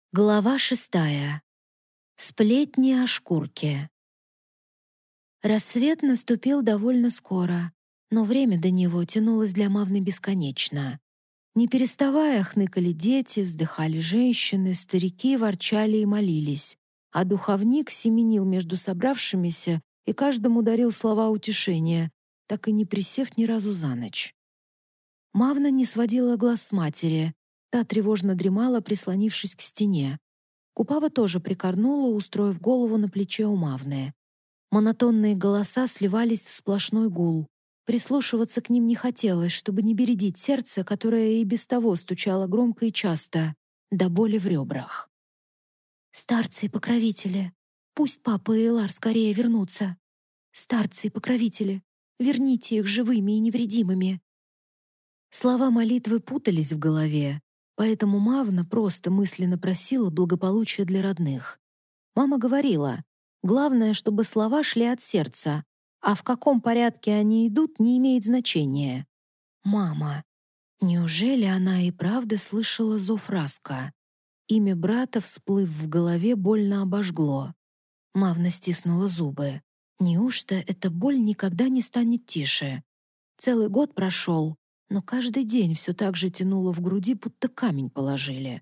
Глава 6. Сплетни о шкурке. Рассвет наступил довольно скоро, но время до него тянулось для Мавны бесконечно. Не переставая, хныкали дети, вздыхали женщины, старики ворчали и молились, а духовник семенил между собравшимися и каждому дарил слова утешения, так и не присев ни разу за ночь. Мавна не сводила глаз с матери, та тревожно дремала, прислонившись к стене. Купава тоже прикорнула, устроив голову на плече у Мавны. Монотонные голоса сливались в сплошной гул. Прислушиваться к ним не хотелось, чтобы не бередить сердце, которое и без того стучало громко и часто, до боли в ребрах. «Старцы и покровители, пусть папа и Элар скорее вернутся. Старцы и покровители, верните их живыми и невредимыми». Слова молитвы путались в голове, поэтому Мавна просто мысленно просила благополучия для родных. Мама говорила, главное, чтобы слова шли от сердца, а в каком порядке они идут, не имеет значения. Мама. Неужели она и правда слышала зов Раска? Имя брата, всплыв в голове, больно обожгло. Мавна стиснула зубы. Неужто эта боль никогда не станет тише? Целый год прошел, но каждый день все так же тянуло в груди, будто камень положили.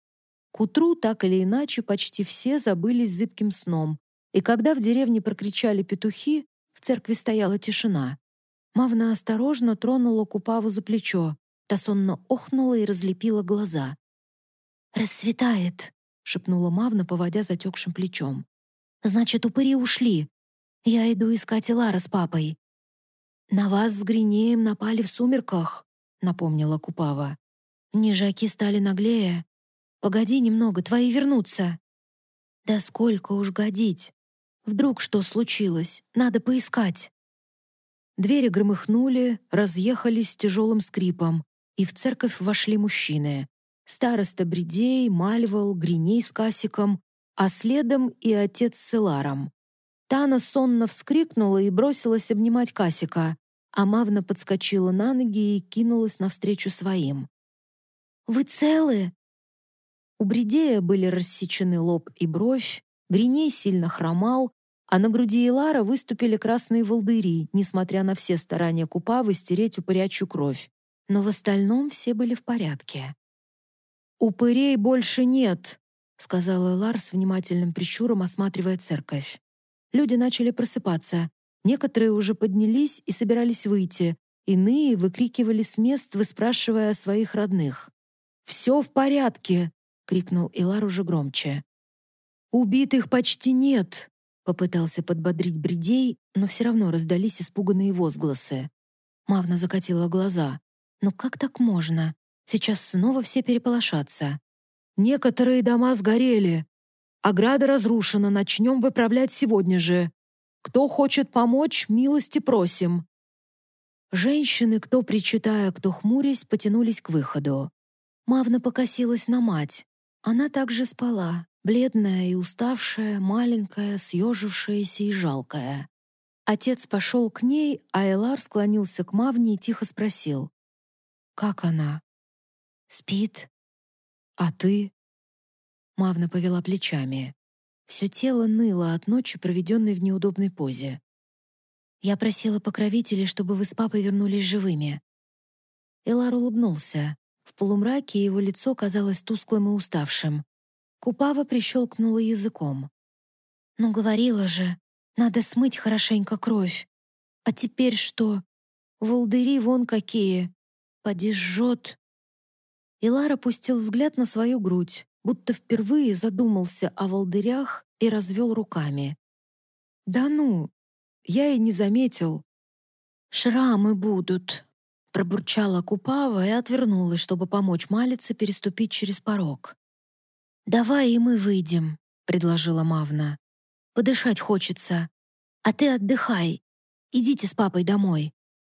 К утру, так или иначе, почти все забылись зыбким сном, и когда в деревне прокричали петухи, в церкви стояла тишина. Мавна осторожно тронула Купаву за плечо, та сонно охнула и разлепила глаза. «Рассветает», — шепнула Мавна, поводя затекшим плечом. «Значит, упыри ушли. Я иду искать Элара с папой». «На вас с Гринеем напали в сумерках», — напомнила Купава. «Нежаки стали наглее. Погоди немного, твои вернутся». «Да сколько уж годить? Вдруг что случилось? Надо поискать». Двери громыхнули, разъехались с тяжелым скрипом, и в церковь вошли мужчины. Староста Бредей, Мальвал, Гриней с Касиком, а следом и отец с Эларом. Тана сонно вскрикнула и бросилась обнимать Касика, а Мавна подскочила на ноги и кинулась навстречу своим. «Вы целы?» У Бредея были рассечены лоб и бровь, Гриней сильно хромал, а на груди Элара выступили красные волдыри, несмотря на все старания Купавы стереть упырячью кровь. Но в остальном все были в порядке. «Упырей больше нет», — сказал Элар с внимательным прищуром, осматривая церковь. Люди начали просыпаться. Некоторые уже поднялись и собирались выйти. Иные выкрикивали с мест, выспрашивая о своих родных. «Все в порядке!» — крикнул Элар уже громче. «Убитых почти нет!» — попытался подбодрить Бредей, но все равно раздались испуганные возгласы. Мавна закатила глаза. «Ну как так можно? Сейчас снова все переполошатся». «Некоторые дома сгорели. Ограда разрушена, начнем выправлять сегодня же. Кто хочет помочь, милости просим». Женщины, кто причитая, кто хмурясь, потянулись к выходу. Мавна покосилась на мать. Она также спала, бледная и уставшая, маленькая, съежившаяся и жалкая. Отец пошел к ней, а Элар склонился к Мавне и тихо спросил. «Как она?» «Спит». «А ты?» Мавна повела плечами. Все тело ныло от ночи, проведенной в неудобной позе. «Я просила покровителей, чтобы вы с папой вернулись живыми». Элар улыбнулся. В полумраке его лицо казалось тусклым и уставшим. Купава прищелкнула языком. «Ну, говорила же, надо смыть хорошенько кровь. А теперь что? Волдыри вон какие. Поди жжет». Элар опустил взгляд на свою грудь, будто впервые задумался о волдырях и развел руками. «Да ну, я и не заметил». «Шрамы будут», — пробурчала Купава и отвернулась, чтобы помочь Малице переступить через порог. «Давай и мы выйдем», — предложила Мавна. «Подышать хочется. А ты отдыхай. Идите с папой домой».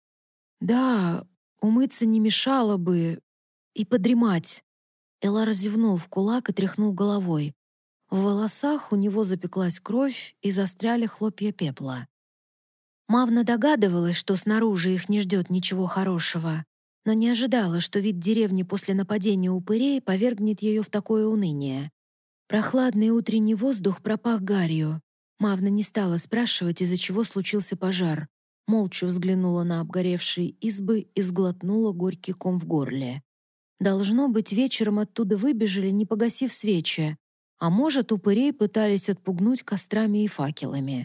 «Да, умыться не мешало бы. И подремать». Элар зевнул в кулак и тряхнул головой. В волосах у него запеклась кровь и застряли хлопья пепла. Мавна догадывалась, что снаружи их не ждет ничего хорошего, но не ожидала, что вид деревни после нападения упырей повергнет ее в такое уныние. Прохладный утренний воздух пропах гарью. Мавна не стала спрашивать, из-за чего случился пожар. Молча взглянула на обгоревшие избы и сглотнула горький ком в горле. Должно быть, вечером оттуда выбежали, не погасив свечи. А может, упырей пытались отпугнуть кострами и факелами.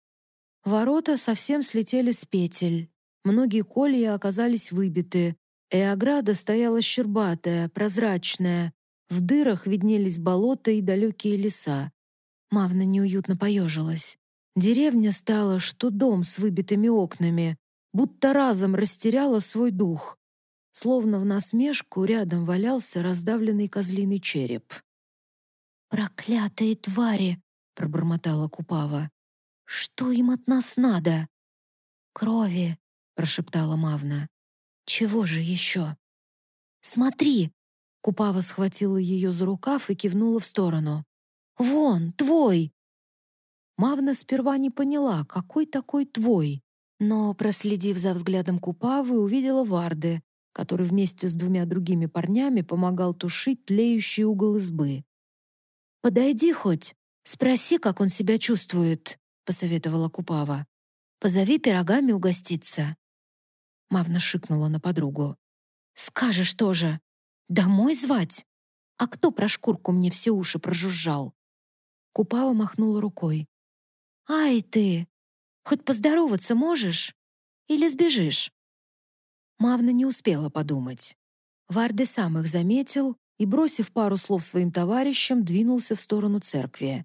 Ворота совсем слетели с петель. Многие колья оказались выбиты, и ограда стояла щербатая, прозрачная. В дырах виднелись болота и далекие леса. Мавна неуютно поежилась. Деревня стала, что дом с выбитыми окнами, будто разом растеряла свой дух. Словно в насмешку рядом валялся раздавленный козлиный череп. «Проклятые твари!» — пробормотала Купава. «Что им от нас надо?» «Крови!» — прошептала Мавна. «Чего же еще?» «Смотри!» — Купава схватила ее за рукав и кивнула в сторону. «Вон, твой!» Мавна сперва не поняла, какой такой твой, но, проследив за взглядом Купавы, увидела Варды, который вместе с двумя другими парнями помогал тушить тлеющий угол избы. «Подойди хоть, спроси, как он себя чувствует», — посоветовала Купава. «Позови пирогами угоститься». Мавна шикнула на подругу. «Скажешь тоже. Домой звать? А кто про шкурку мне все уши прожужжал?» Купава махнула рукой. «Ай ты! Хоть поздороваться можешь? Или сбежишь?» Мавна не успела подумать. Варде сам их заметил и, бросив пару слов своим товарищам, двинулся в сторону церкви.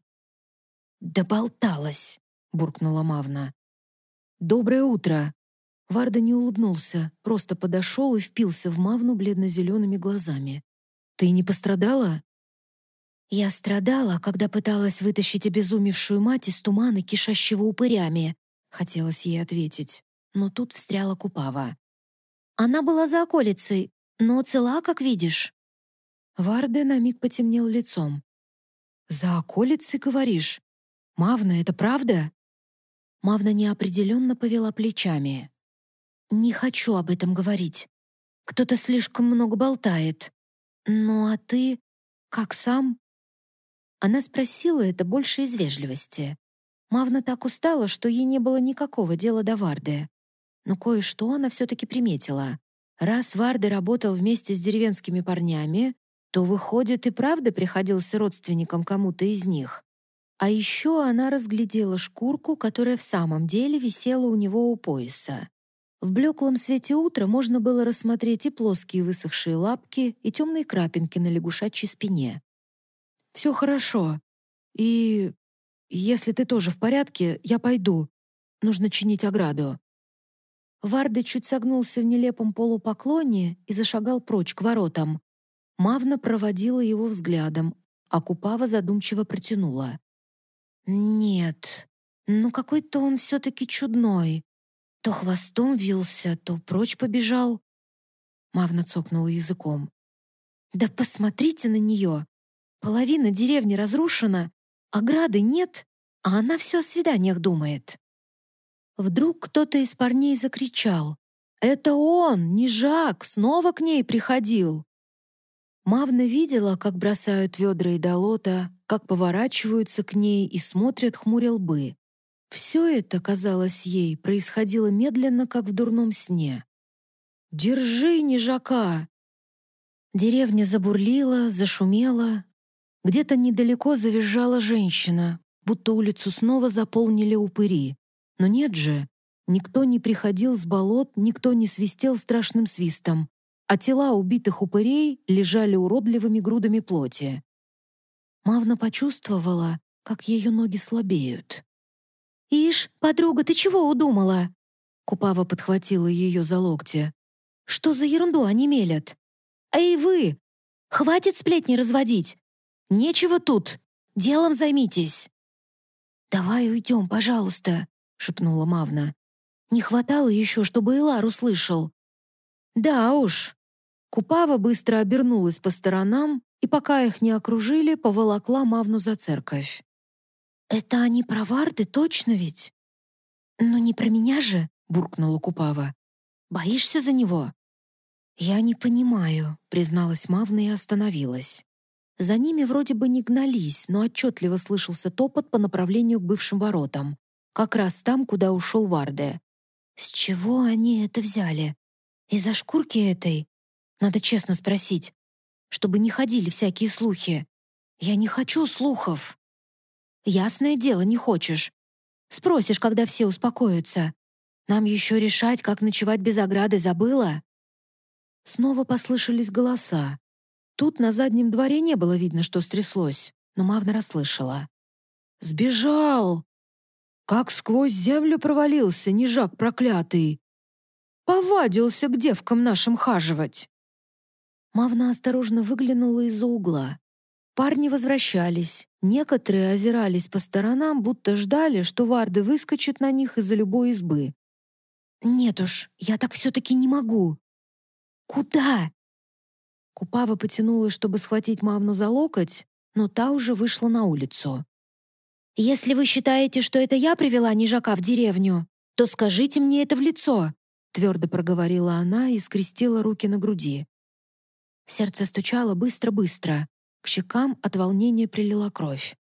«Доболталась!» — буркнула Мавна. «Доброе утро!» Варда не улыбнулся, просто подошел и впился в Мавну бледно-зелеными глазами. «Ты не пострадала?» «Я страдала, когда пыталась вытащить обезумевшую мать из тумана, кишащего упырями», — хотелось ей ответить, но тут встряла Купава. «Она была за околицей, но цела, как видишь». Варде на миг потемнел лицом. «За околицей, говоришь? Мавна, это правда?» Мавна неопределенно повела плечами. «Не хочу об этом говорить. Кто-то слишком много болтает. Ну а ты? Как сам?» Она спросила это больше из вежливости. Мавна так устала, что ей не было никакого дела до Варды. Но кое-что она все-таки приметила. Раз Варды работал вместе с деревенскими парнями, то, выходит, и правда приходился родственником кому-то из них. А еще она разглядела шкурку, которая в самом деле висела у него у пояса. В блеклом свете утра можно было рассмотреть и плоские высохшие лапки, и темные крапинки на лягушачьей спине. «Все хорошо. И если ты тоже в порядке, я пойду. Нужно чинить ограду». Варда чуть согнулся в нелепом полупоклоне и зашагал прочь к воротам. Мавна проводила его взглядом, а Купава задумчиво протянула. «Нет, ну какой-то он все-таки чудной. То хвостом вился, то прочь побежал». Мавна цокнула языком. «Да посмотрите на нее! Половина деревни разрушена, ограды нет, а она все о свиданиях думает». Вдруг кто-то из парней закричал. «Это он, не Жак, снова к ней приходил!» Мавна видела, как бросают ведра и долота, как поворачиваются к ней и смотрят, хмуря лбы. Все это, казалось ей, происходило медленно, как в дурном сне. «Держи, не Жака!» Деревня забурлила, зашумела. Где-то недалеко завизжала женщина, будто улицу снова заполнили упыри. Но нет же, никто не приходил с болот, никто не свистел страшным свистом, а тела убитых упырей лежали уродливыми грудами плоти. Мавна почувствовала, как ее ноги слабеют. «Ишь, подруга, ты чего удумала?» Купава подхватила ее за локти. «Что за ерунду они мелят? Эй вы! Хватит сплетни разводить! Нечего тут! Делом займитесь!» «Давай уйдем, пожалуйста», — шепнула Мавна. «Не хватало еще, чтобы Илар услышал». «Да уж». Купава быстро обернулась по сторонам и, пока их не окружили, поволокла Мавну за церковь. «Это они про Варды, точно ведь?» «Ну не про меня же», — буркнула Купава. «Боишься за него?» «Я не понимаю», — призналась Мавна и остановилась. За ними вроде бы не гнались, но отчетливо слышался топот по направлению к бывшим воротам, как раз там, куда ушел Варде. С чего они это взяли? Из-за шкурки этой? Надо честно спросить, чтобы не ходили всякие слухи. Я не хочу слухов. Ясное дело, не хочешь. Спросишь, когда все успокоятся. Нам еще решать, как ночевать без ограды, забыла? Снова послышались голоса. Тут на заднем дворе не было видно, что стряслось, но Мавна расслышала. «Сбежал! Как сквозь землю провалился, нежак проклятый! Повадился к девкам нашим хаживать!» Мавна осторожно выглянула из-за угла. Парни возвращались. Некоторые озирались по сторонам, будто ждали, что Варды выскочит на них из-за любой избы. «Нет уж, я так все-таки не могу». «Куда?» Купава потянулась, чтобы схватить Мавну за локоть, но та уже вышла на улицу. «Если вы считаете, что это я привела нежака в деревню, то скажите мне это в лицо», твердо проговорила она и скрестила руки на груди. Сердце стучало быстро-быстро. К щекам от волнения прилила кровь.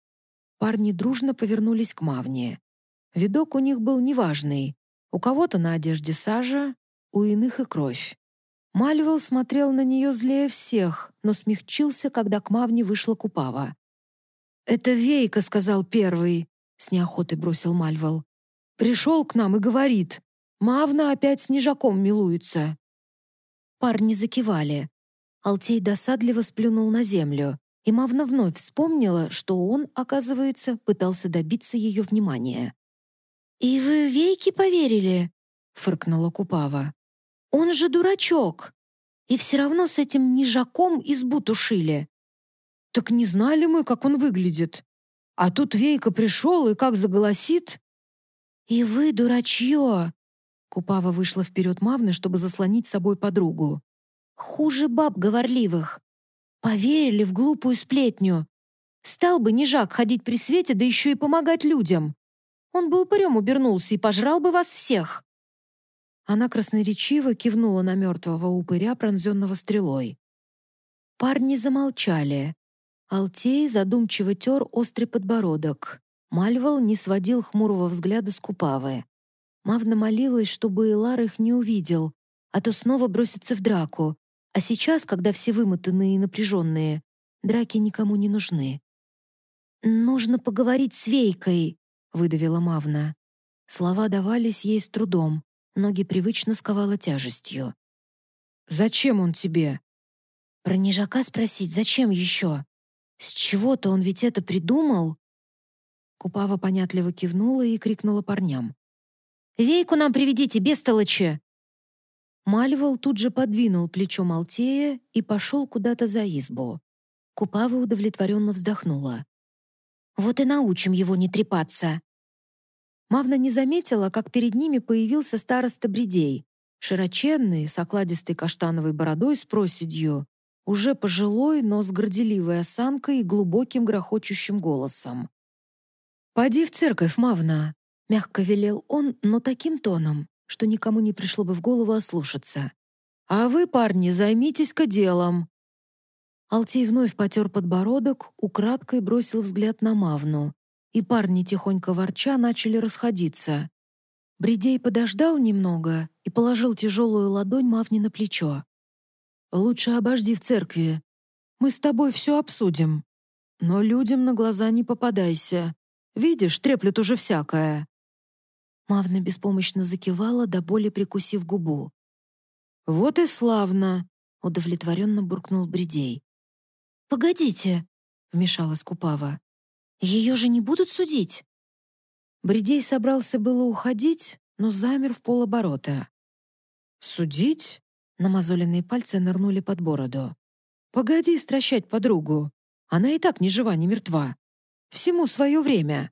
Парни дружно повернулись к Мавне. Видок у них был неважный. У кого-то на одежде сажа, у иных и кровь. Мальвел смотрел на нее злее всех, но смягчился, когда к Мавне вышла Купава. «Это Вейка», — сказал первый, — с неохотой бросил Мальвел. «Пришел к нам и говорит, Мавна опять с нежаком милуется». Парни закивали. Алтей досадливо сплюнул на землю, и Мавна вновь вспомнила, что он, оказывается, пытался добиться ее внимания. «И вы Вейке поверили?» — фыркнула Купава. «Он же дурачок! И все равно с этим нежаком избу тушили». «Так не знали мы, как он выглядит. А тут Вейка пришел и как заголосит». «И вы дурачье!» Купава вышла вперед Мавны, чтобы заслонить собой подругу. «Хуже баб говорливых. Поверили в глупую сплетню. Стал бы нежак ходить при свете, да еще и помогать людям. Он бы упырем убернулся и пожрал бы вас всех». Она красноречиво кивнула на мертвого упыря, пронзенного стрелой. Парни замолчали. Алтей задумчиво тер острый подбородок. Мальвал не сводил хмурого взгляда с Купавы. Мавна молилась, чтобы Элар их не увидел, а то снова бросится в драку. А сейчас, когда все вымотанные и напряженные, драки никому не нужны. «Нужно поговорить с Вейкой», — выдавила Мавна. Слова давались ей с трудом, ноги привычно сковало тяжестью. «Зачем он тебе?» «Про нежака спросить, зачем еще? С чего-то он ведь это придумал?» Купава понятливо кивнула и крикнула парням. «Вейку нам приведите, бестолочи!» Мальвал тут же подвинул плечом Алтея и пошел куда-то за избу. Купава удовлетворенно вздохнула. «Вот и научим его не трепаться!» Мавна не заметила, как перед ними появился староста Бредей, широченный, с окладистой каштановой бородой с проседью, уже пожилой, но с горделивой осанкой и глубоким грохочущим голосом. «Поди в церковь, Мавна!» — мягко велел он, но таким тоном, что никому не пришло бы в голову ослушаться. «А вы, парни, займитесь-ка делом!» Алтей вновь потер подбородок, украдкой бросил взгляд на Мавну, и парни, тихонько ворча, начали расходиться. Бредей подождал немного и положил тяжелую ладонь Мавне на плечо. «Лучше обожди в церкви. Мы с тобой все обсудим. Но людям на глаза не попадайся. Видишь, треплют уже всякое». Мавна беспомощно закивала, до боли прикусив губу. «Вот и славно!» — удовлетворенно буркнул Бредей. «Погодите!» — вмешалась Купава. «Ее же не будут судить?» Бредей собрался было уходить, но замер в полоборота. «Судить?» — намазоленные пальцы нырнули под бороду. «Погоди стращать подругу. Она и так ни жива, ни мертва. Всему свое время».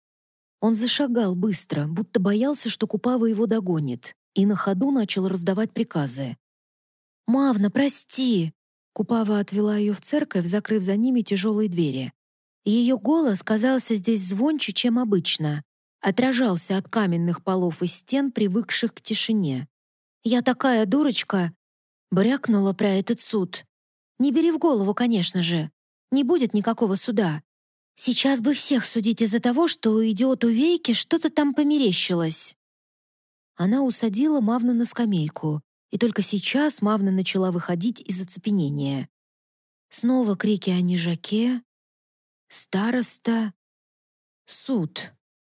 Он зашагал быстро, будто боялся, что Купава его догонит, и на ходу начал раздавать приказы. «Мавна, прости!» Купава отвела ее в церковь, закрыв за ними тяжелые двери. Ее голос казался здесь звонче, чем обычно, отражался от каменных полов и стен, привыкших к тишине. «Я такая дурочка!» — брякнула про этот суд. «Не бери в голову, конечно же. Не будет никакого суда. Сейчас бы всех судить из-за того, что у идиоту Вейки что-то там померещилось». Она усадила Мавну на скамейку, и только сейчас Мавна начала выходить из оцепенения. Снова крики о нижаке, староста, суд.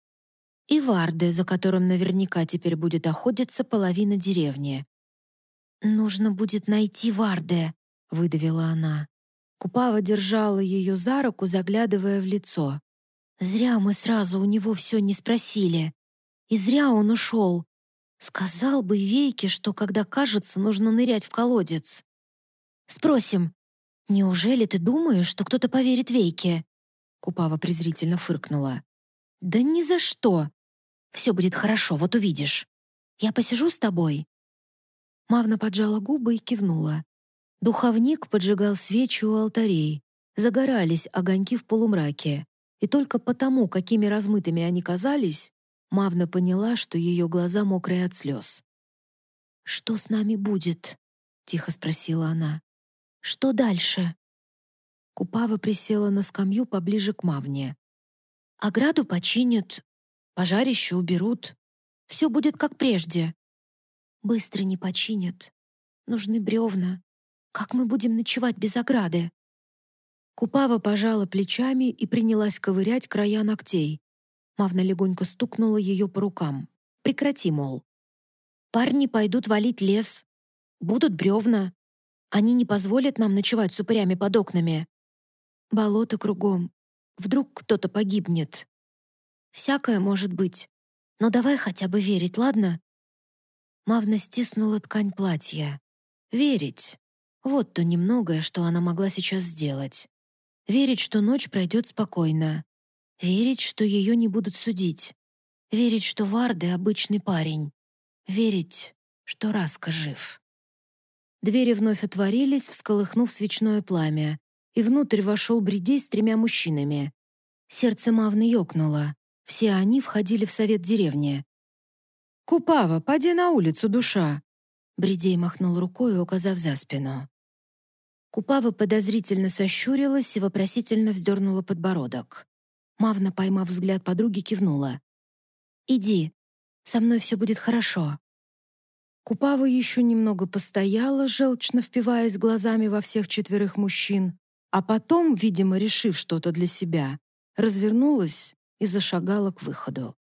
И Варде, за которым наверняка теперь будет охотиться половина деревни. «Нужно будет найти Варде», — выдавила она. Купава держала ее за руку, заглядывая в лицо. «Зря мы сразу у него все не спросили. И зря он ушел. Сказал бы Вейке, что когда кажется, нужно нырять в колодец. Спросим, неужели ты думаешь, что кто-то поверит Вейке?» Купава презрительно фыркнула. «Да ни за что. Все будет хорошо, вот увидишь. Я посижу с тобой». Мавна поджала губы и кивнула. Духовник поджигал свечи у алтарей. Загорались огоньки в полумраке. И только потому, какими размытыми они казались, Мавна поняла, что ее глаза мокрые от слез. «Что с нами будет?» — тихо спросила она. «Что дальше?» Купава присела на скамью поближе к Мавне. «Ограду починят, пожарище уберут. Все будет как прежде». «Быстро не починят. Нужны бревна. Как мы будем ночевать без ограды?» Купава пожала плечами и принялась ковырять края ногтей. Мавна легонько стукнула ее по рукам. «Прекрати, мол. Парни пойдут валить лес. Будут бревна. Они не позволят нам ночевать с упырями под окнами. Болото кругом. Вдруг кто-то погибнет. Всякое может быть. Но давай хотя бы верить, ладно?» Мавна стиснула ткань платья. Верить. Вот то немногое, что она могла сейчас сделать. Верить, что ночь пройдет спокойно. Верить, что ее не будут судить. Верить, что Варде — обычный парень. Верить, что Раска жив. Двери вновь отворились, всколыхнув свечное пламя, и внутрь вошел Бридей с 3 мужчинами. Сердце Мавны ёкнуло. Все они входили в совет деревни. «Купава, поди на улицу, душа!» Бридей махнул рукой, указав за спину. Купава подозрительно сощурилась и вопросительно вздернула подбородок. Мавна, поймав взгляд подруги, кивнула. «Иди, со мной все будет хорошо». Купава еще немного постояла, желчно впиваясь глазами во всех 4 мужчин, а потом, видимо, решив что-то для себя, развернулась и зашагала к выходу.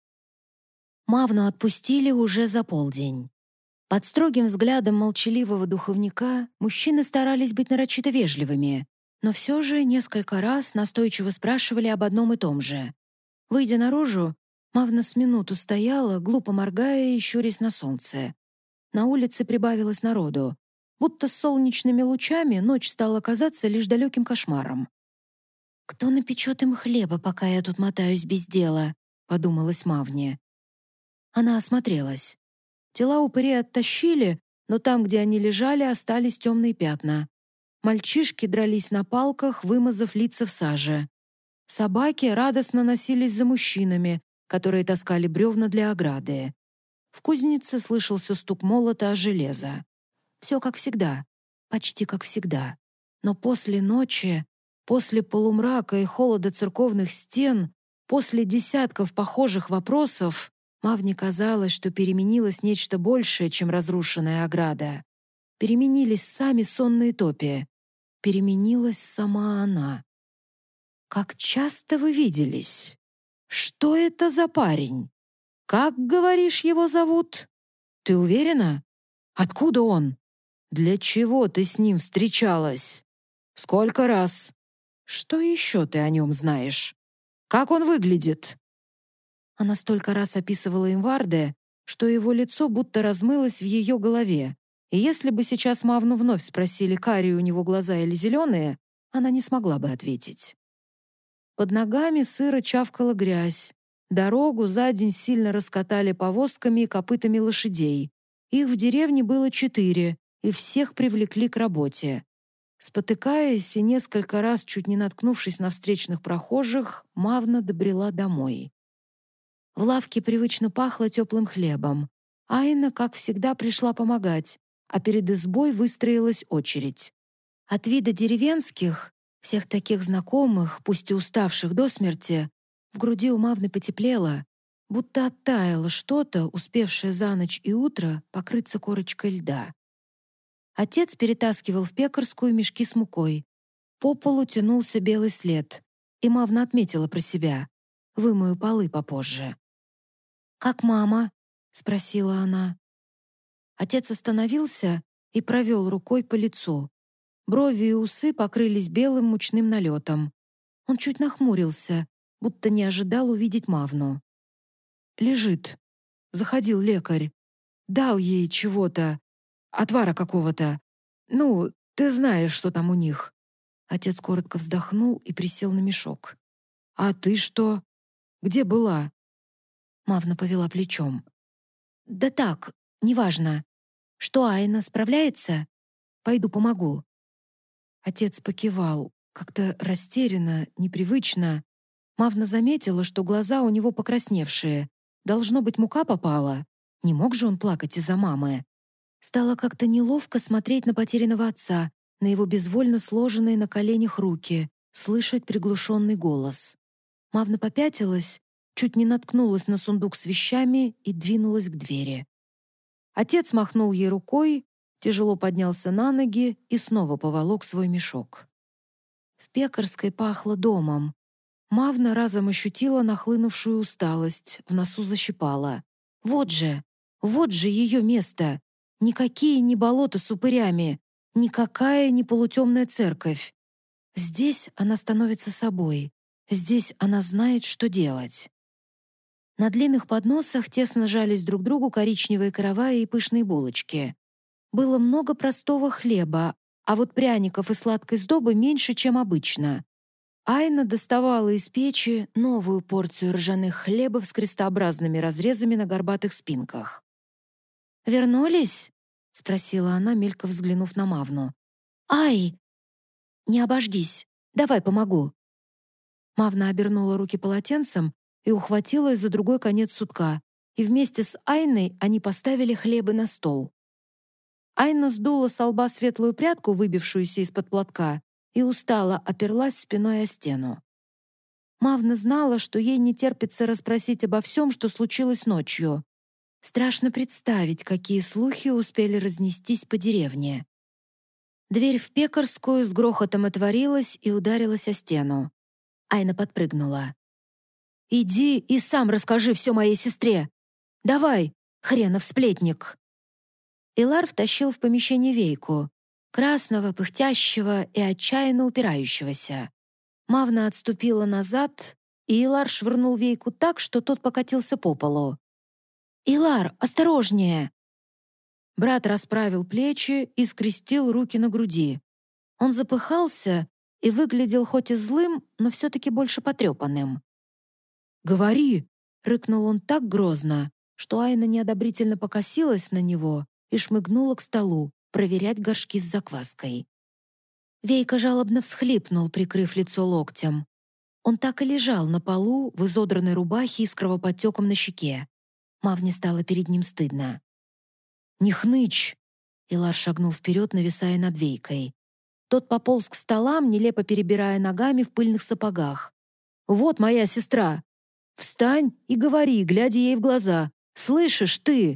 Мавну отпустили уже за полдень. Под строгим взглядом молчаливого духовника мужчины старались быть нарочито вежливыми, но все же несколько раз настойчиво спрашивали об одном и том же. Выйдя наружу, Мавна с минуту стояла, глупо моргая и щурясь на солнце. На улице прибавилось народу. Будто с солнечными лучами ночь стала казаться лишь далеким кошмаром. «Кто напечет им хлеба, пока я тут мотаюсь без дела?» — подумалась Мавне. Она осмотрелась. Тела упырей оттащили, но там, где они лежали, остались темные пятна. Мальчишки дрались на палках, вымазав лица в саже. Собаки радостно носились за мужчинами, которые таскали бревна для ограды. В кузнице слышался стук молота о железо. Все как всегда, почти как всегда. Но после ночи, после полумрака и холода церковных стен, после десятков похожих вопросов, Мавне казалось, что переменилось нечто большее, чем разрушенная ограда. Переменились сами сонные топи. Переменилась сама она. «Как часто вы виделись? Что это за парень? Как, говоришь, его зовут? Ты уверена? Откуда он? Для чего ты с ним встречалась? Сколько раз? Что еще ты о нем знаешь? Как он выглядит?» Она столько раз описывала им Варде, что его лицо будто размылось в ее голове, и если бы сейчас Мавну вновь спросили, карие у него глаза или зеленые, она не смогла бы ответить. Под ногами сыро чавкала грязь. Дорогу за день сильно раскатали повозками и копытами лошадей. Их в деревне было 4, и всех привлекли к работе. Спотыкаясь и несколько раз чуть не наткнувшись на встречных прохожих, Мавна добрела домой. В лавке привычно пахло теплым хлебом. Айна, как всегда, пришла помогать, а перед избой выстроилась очередь. От вида деревенских Всех таких знакомых, пусть и уставших до смерти, в груди у Мавны потеплело, будто оттаяло что-то, успевшее за ночь и утро покрыться корочкой льда. Отец перетаскивал в пекарскую мешки с мукой. По полу тянулся белый след, и Мавна отметила про себя: «Вымою полы попозже». «Как мама?» — спросила она. Отец остановился и провел рукой по лицу. Брови и усы покрылись белым мучным налетом. Он чуть нахмурился, будто не ожидал увидеть Мавну. «Лежит. Заходил лекарь. Дал ей чего-то. Отвара какого-то. Ну, ты знаешь, что там у них». Отец коротко вздохнул и присел на мешок. «А ты что? Где была?» Мавна повела плечом. «Да так, неважно. Что, Айна справляется? Пойду помогу». Отец покивал, как-то растерянно, непривычно. Мавна заметила, что глаза у него покрасневшие. Должно быть, мука попала. Не мог же он плакать из-за мамы. Стало как-то неловко смотреть на потерянного отца, на его безвольно сложенные на коленях руки, слышать приглушенный голос. Мавна попятилась, чуть не наткнулась на сундук с вещами и двинулась к двери. Отец махнул ей рукой, тяжело поднялся на ноги и снова поволок свой мешок. В пекарской пахло домом. Мавна разом ощутила нахлынувшую усталость, в носу защипала. Вот же ее место! Никакие не болота с упырями, никакая не полутемная церковь. Здесь она становится собой, здесь она знает, что делать. На длинных подносах тесно жались друг к другу коричневые караваи и пышные булочки. Было много простого хлеба, а вот пряников и сладкой сдобы меньше, чем обычно. Айна доставала из печи новую порцию ржаных хлебов с крестообразными разрезами на горбатых спинках. «Вернулись?» — спросила она, мельком взглянув на Мавну. «Ай! Не обожгись! Давай помогу!» Мавна обернула руки полотенцем и ухватилась за другой конец сутка, и вместе с Айной они поставили хлебы на стол. Айна сдула со лба светлую прядку, выбившуюся из-под платка, и устало оперлась спиной о стену. Мавна знала, что ей не терпится расспросить обо всем, что случилось ночью. Страшно представить, какие слухи успели разнестись по деревне. Дверь в пекарскую с грохотом отворилась и ударилась о стену. Айна подпрыгнула. «Иди и сам расскажи все моей сестре! Давай, хренов сплетник!» Илар втащил в помещение Вейку, красного, пыхтящего и отчаянно упирающегося. Мавна отступила назад, и Илар швырнул Вейку так, что тот покатился по полу. «Илар, осторожнее!» Брат расправил плечи и скрестил руки на груди. Он запыхался и выглядел хоть и злым, но все-таки больше потрепанным. «Говори!» — рыкнул он так грозно, что Айна неодобрительно покосилась на него и шмыгнула к столу проверять горшки с закваской. Вейка жалобно всхлипнул, прикрыв лицо локтем. Он так и лежал на полу в изодранной рубахе и с кровоподтеком на щеке. Мавне стало перед ним стыдно. «Не хнычь!» Илар шагнул вперед, нависая над Вейкой. Тот пополз к столам, нелепо перебирая ногами в пыльных сапогах. «Вот моя сестра! Встань и говори, глядя ей в глаза. Слышишь ты?»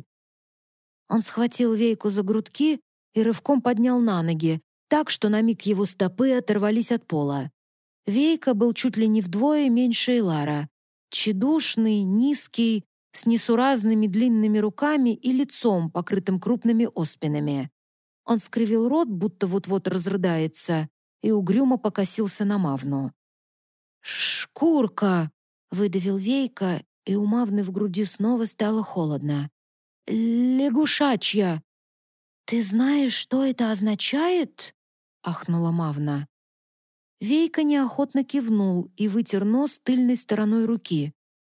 Он схватил Вейку за грудки и рывком поднял на ноги, так, что на миг его стопы оторвались от пола. Вейка был чуть ли не вдвое меньше Илара. Тщедушный, низкий, с несуразными длинными руками и лицом, покрытым крупными оспинами. Он скривил рот, будто вот-вот разрыдается, и угрюмо покосился на Мавну. «Шкурка!» — выдавил Вейка, и у Мавны в груди снова стало холодно. «Лягушачья!» «Ты знаешь, что это означает?» — ахнула Мавна. Вейка неохотно кивнул и вытер нос тыльной стороной руки.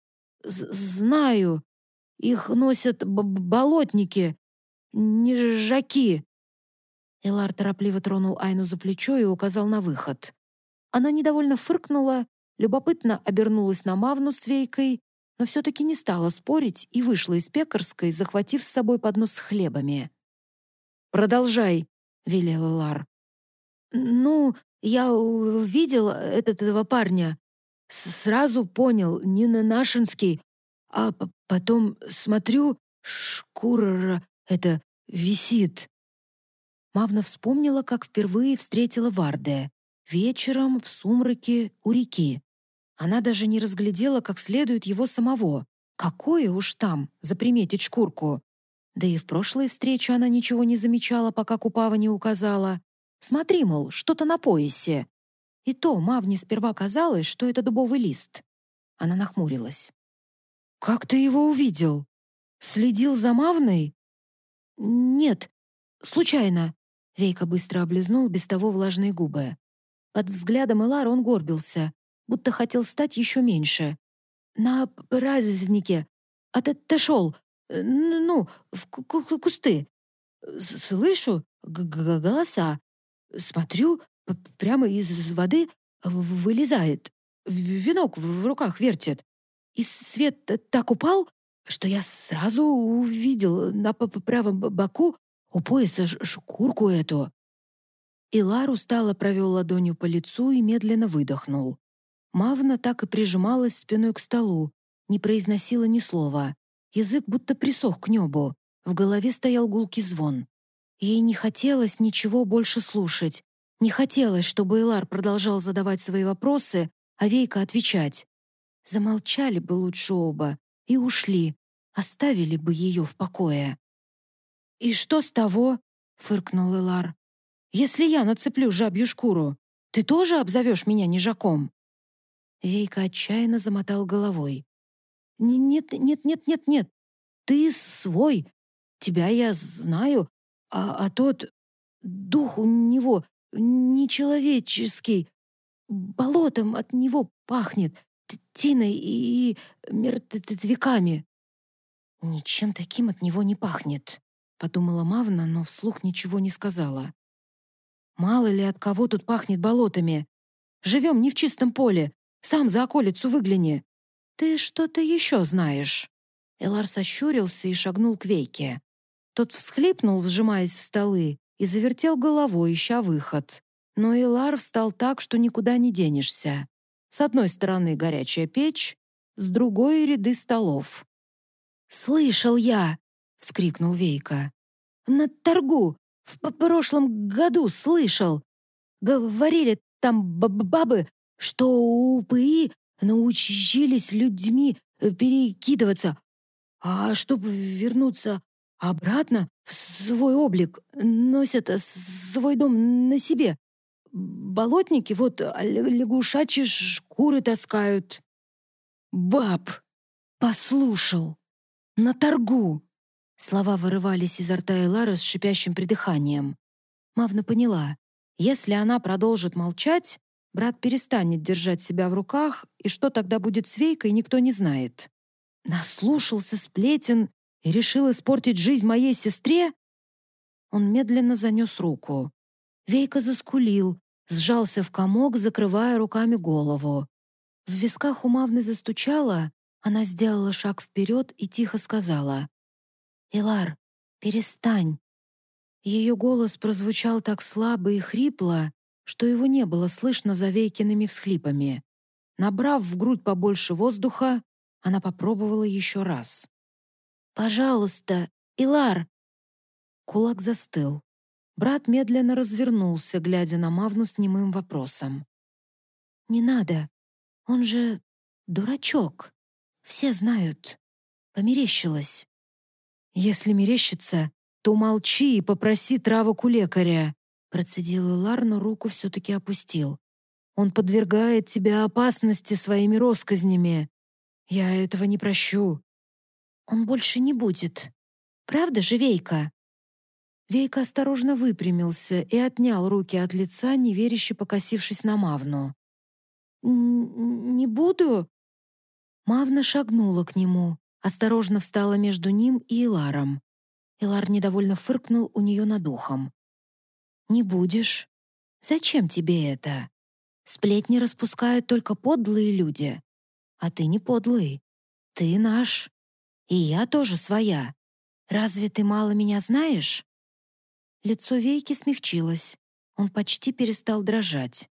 «Знаю. Их носят болотники, нежаки». Элар торопливо тронул Айну за плечо и указал на выход. Она недовольно фыркнула, любопытно обернулась на Мавну с Вейкой, но все-таки не стала спорить и вышла из пекарской, захватив с собой поднос с хлебами. «Продолжай», — велел Элар. «Ну, Я увидел этого парня. Сразу понял, не на нашинский, а потом смотрю, шкура это висит. Мавна вспомнила, как впервые встретила Варде. Вечером в сумраке у реки. Она даже не разглядела как следует его самого. Какое уж там заприметить шкурку. Да и в прошлой встрече она ничего не замечала, пока Купава не указала. Смотри, мол, что-то на поясе. И то Мавне сперва казалось, что это дубовый лист. Она нахмурилась. «Как ты его увидел? Следил за Мавной?» «Нет, случайно». Вейка быстро облизнул без того влажные губы. Под взглядом Элара он горбился, будто хотел стать еще меньше. «На празднике. Отошел. Ну, в кусты. Слышу голоса. Смотрю, прямо из воды вылезает. Венок в руках вертит. И свет так упал, что я сразу увидел на правом боку у пояса шкурку эту». Илар устало провел ладонью по лицу и медленно выдохнул. Мавна так и прижималась спиной к столу, не произносила ни слова. Язык будто присох к небу. В голове стоял гулкий звон. Ей не хотелось ничего больше слушать. Не хотелось, чтобы Илар продолжал задавать свои вопросы, а Вейка отвечать. Замолчали бы лучше оба и ушли, оставили бы ее в покое. «И что с того?» — фыркнул Илар. «Если я нацеплю жабью шкуру, ты тоже обзовешь меня нежаком?» Вейка отчаянно замотал головой. «Нет, нет, нет, нет, нет. Ты свой. Тебя я знаю, а тот дух у него нечеловеческий. Болотом от него пахнет, тиной и мертвяками». «Ничем таким от него не пахнет», — подумала Мавна, но вслух ничего не сказала. «Мало ли от кого тут пахнет болотами. Живем не в чистом поле. Сам за околицу выгляни. Ты что-то еще знаешь». Элар сощурился и шагнул к Вейке. Тот всхлипнул, сжимаясь в столы, и завертел головой, ища выход. Но Элар встал так, что никуда не денешься. С одной стороны горячая печь, с другой — ряды столов. «Слышал я!» — вскрикнул Вейка. «На торгу! В прошлом году слышал! Говорили там бабы, что упыри научились людьми перекидываться, а чтобы вернуться обратно в свой облик, носят свой дом на себе. Болотники вот лягушачьи шкуры таскают». «Баб! Послушал! На торгу!» Слова вырывались изо рта Элара с шипящим придыханием. Мавна поняла, если она продолжит молчать, брат перестанет держать себя в руках, и что тогда будет с Вейкой, никто не знает. Наслушался сплетен и решил испортить жизнь моей сестре? Он медленно занес руку. Вейка заскулил, сжался в комок, закрывая руками голову. В висках у Мавны застучало, она сделала шаг вперед и тихо сказала: «Илар, перестань». Ее голос прозвучал так слабо и хрипло, что его не было слышно за Вейкиными всхлипами. Набрав в грудь побольше воздуха, она попробовала еще раз. «Пожалуйста, Илар!» Кулак застыл. Брат медленно развернулся, глядя на Мавну с немым вопросом. «Не надо. Он же дурачок. Все знают. Померещилось». «Если мерещится, то молчи и попроси травок у лекаря», процедил Илар, но руку все-таки опустил. «Он подвергает тебя опасности своими россказнями. Я этого не прощу». «Он больше не будет. Правда же, Вейка?» Вейка осторожно выпрямился и отнял руки от лица, неверяще покосившись на Мавну. «Не буду?» Мавна шагнула к нему, осторожно встала между ним и Иларом. Илар недовольно фыркнул у нее над ухом. «Не будешь? Зачем тебе это? Сплетни распускают только подлые люди. А ты не подлый. Ты наш. И я тоже своя. Разве ты мало меня знаешь?» Лицо Вейки смягчилось. Он почти перестал дрожать.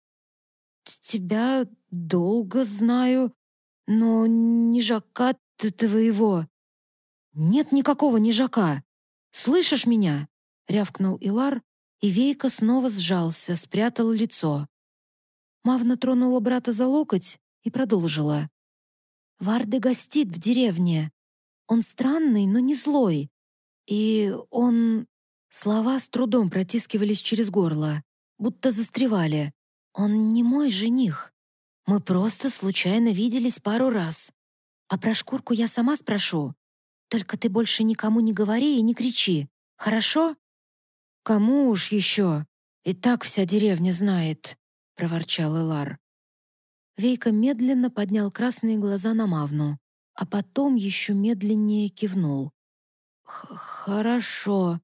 «Тебя долго знаю, но нежака твоего». «Нет никакого нежака. Слышишь меня?» — рявкнул Илар, и Вейка снова сжался, спрятал лицо. Мавна тронула брата за локоть и продолжила. «Варде гостит в деревне. Он странный, но не злой. И он...» Слова с трудом протискивались через горло, будто застревали. «Он не мой жених. Мы просто случайно виделись пару раз. А про шкурку я сама спрошу. Только ты больше никому не говори и не кричи. Хорошо?» «Кому уж еще? И так вся деревня знает», — проворчал Элар. Вейка медленно поднял красные глаза на Мавну, а потом еще медленнее кивнул. «Хорошо».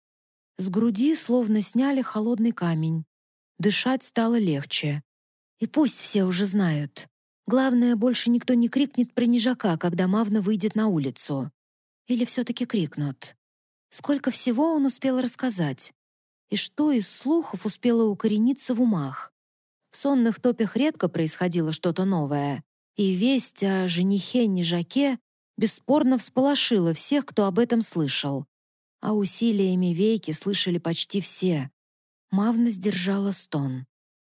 С груди словно сняли холодный камень. Дышать стало легче. И пусть все уже знают. Главное, больше никто не крикнет про нежака, когда Мавна выйдет на улицу. Или все-таки крикнут. Сколько всего он успел рассказать? И что из слухов успело укорениться в умах? В сонных топях редко происходило что-то новое, и весть о женихе-нежаке бесспорно всполошила всех, кто об этом слышал. А усилиями Вейки слышали почти все. Мавна сдержала стон.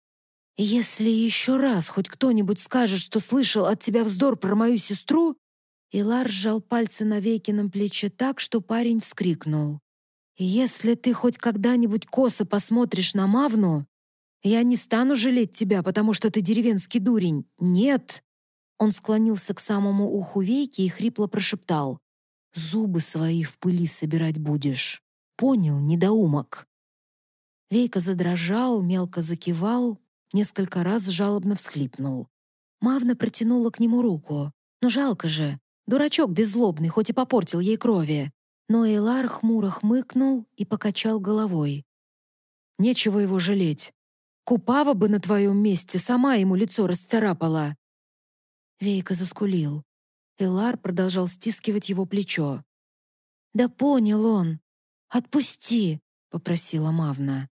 «Если еще раз хоть кто-нибудь скажет, что слышал от тебя вздор про мою сестру...» Илар сжал пальцы на Вейкином плече так, что парень вскрикнул. «Если ты хоть когда-нибудь косо посмотришь на Мавну, я не стану жалеть тебя, потому что ты деревенский дурень. Нет!» Он склонился к самому уху Вейки и хрипло прошептал. «Зубы свои в пыли собирать будешь. Понял, недоумок?» Вейка задрожал, мелко закивал, несколько раз жалобно всхлипнул. Мавна протянула к нему руку. «Ну жалко же, дурачок беззлобный, хоть и попортил ей крови». Но Эйлар хмуро хмыкнул и покачал головой. «Нечего его жалеть. Купава бы на твоем месте сама ему лицо расцарапала». Вейка заскулил. Элар продолжал стискивать его плечо. «Да понял он. Отпусти», — попросила Мавна.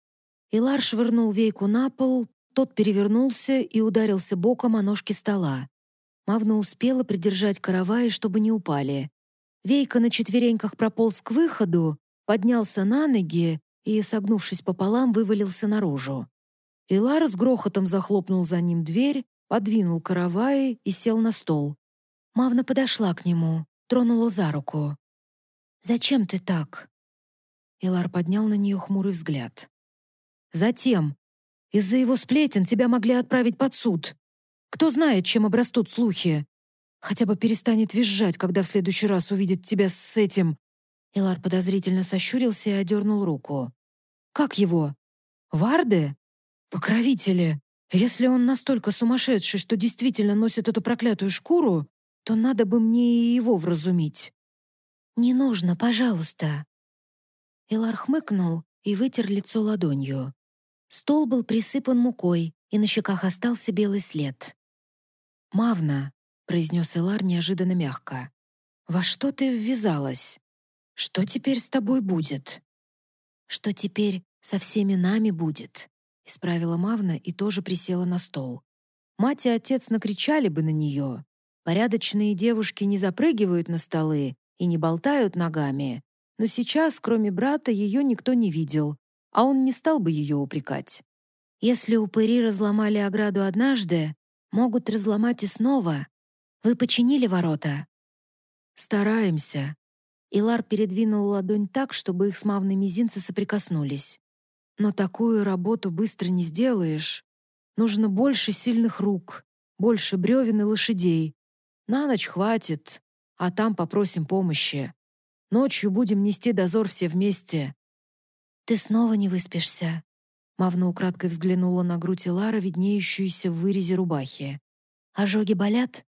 Элар швырнул Вейку на пол, тот перевернулся и ударился боком о ножки стола. Мавна успела придержать караваи, чтобы не упали. Вейка на четвереньках прополз к выходу, поднялся на ноги и, согнувшись пополам, вывалился наружу. Элар с грохотом захлопнул за ним дверь, подвинул караваи и сел на стол. Мавна подошла к нему, тронула за руку. «Зачем ты так?» Элар поднял на нее хмурый взгляд. «Затем. Из-за его сплетен тебя могли отправить под суд. Кто знает, чем обрастут слухи. Хотя бы перестанет визжать, когда в следующий раз увидит тебя с этим...» Элар подозрительно сощурился и одернул руку. «Как его? Варде? Покровители. Если он настолько сумасшедший, что действительно носит эту проклятую шкуру, то надо бы мне и его вразумить». «Не нужно, пожалуйста». Элар хмыкнул и вытер лицо ладонью. Стол был присыпан мукой, и на щеках остался белый след. «Мавна», — произнес Элар неожиданно мягко, — «во что ты ввязалась? Что теперь с тобой будет?» «Что теперь со всеми нами будет?» — исправила Мавна и тоже присела на стол. Мать и отец накричали бы на нее. Порядочные девушки не запрыгивают на столы и не болтают ногами, но сейчас, кроме брата, ее никто не видел, а он не стал бы ее упрекать. Если упыри разломали ограду однажды, могут разломать и снова. Вы починили ворота?» «Стараемся». Илар передвинул ладонь так, чтобы их с Мавной мизинцы соприкоснулись. «Но такую работу быстро не сделаешь. Нужно больше сильных рук, больше бревен и лошадей. На ночь хватит, а там попросим помощи. Ночью будем нести дозор все вместе». «Ты снова не выспишься?» Мавна украдкой взглянула на грудь Илара, виднеющуюся в вырезе рубахи. «Ожоги болят?»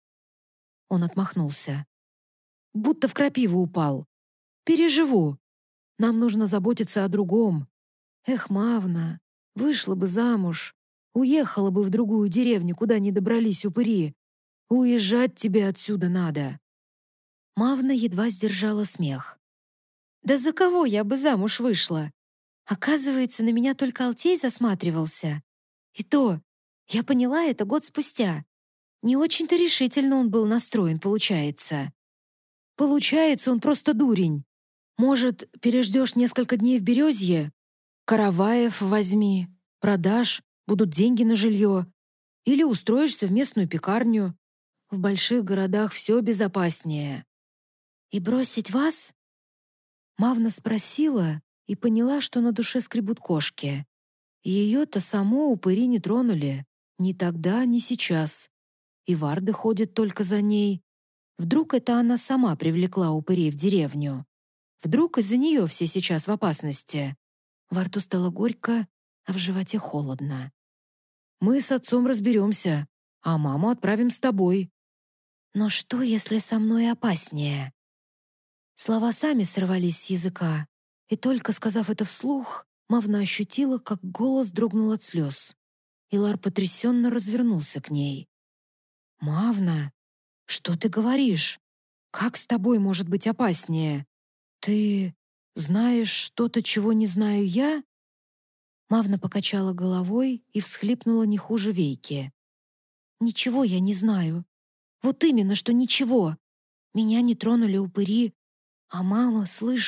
Он отмахнулся. «Будто в крапиву упал. Переживу. Нам нужно заботиться о другом. Эх, Мавна, вышла бы замуж, уехала бы в другую деревню, куда не добрались упыри. Уезжать тебе отсюда надо». Мавна едва сдержала смех. «Да за кого я бы замуж вышла? Оказывается, на меня только Алтей засматривался. И то, я поняла это год спустя. Не очень-то решительно он был настроен, получается. Получается, он просто дурень. Может, переждешь несколько дней в Березье? Караваев возьми, продашь, будут деньги на жилье. Или устроишься в местную пекарню. В больших городах все безопаснее. И бросить вас? Мавна спросила и поняла, что на душе скребут кошки. Ее-то само упыри не тронули. Ни тогда, ни сейчас. И Варды ходят только за ней. Вдруг это она сама привлекла упырей в деревню? Вдруг из-за нее все сейчас в опасности? Во рту стало горько, а в животе холодно. «Мы с отцом разберемся, а маму отправим с тобой». «Но что, если со мной опаснее?» Слова сами сорвались с языка, и только сказав это вслух, Мавна ощутила, как голос дрогнул от слез. Илар потрясенно развернулся к ней. «Мавна, что ты говоришь? Как с тобой может быть опаснее? Ты знаешь что-то, чего не знаю я?» Мавна покачала головой и всхлипнула не хуже Вейки. «Ничего я не знаю. Вот именно, что ничего. Меня не тронули упыри, а мама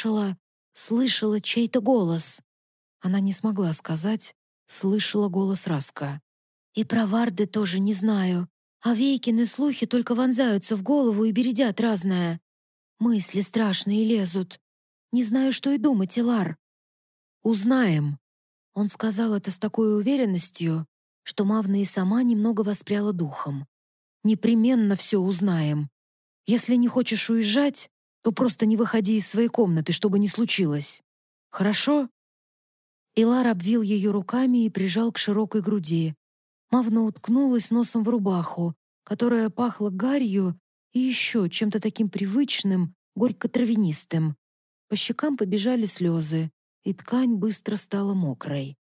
слышала чей-то голос». Она не смогла сказать «слышала голос Раска». «И про Варды тоже не знаю. А Вейкины слухи только вонзаются в голову и бередят разное. Мысли страшные лезут. Не знаю, что и думать, Илар». «Узнаем». Он сказал это с такой уверенностью, что Мавна и сама немного воспряла духом. «Непременно все узнаем. Если не хочешь уезжать, то просто не выходи из своей комнаты, чтобы не случилось. Хорошо?» Илар обвил ее руками и прижал к широкой груди. Мавна уткнулась носом в рубаху, которая пахла гарью и еще чем-то таким привычным, горько-травянистым. По щекам побежали слезы, и ткань быстро стала мокрой.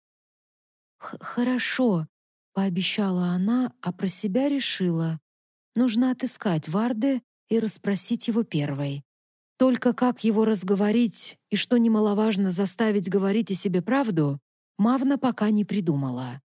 «Хорошо», — пообещала она, а про себя решила. Нужно отыскать Варде и расспросить его первой. Только как его разговорить и, что немаловажно, заставить говорить о себе правду, Мавна пока не придумала.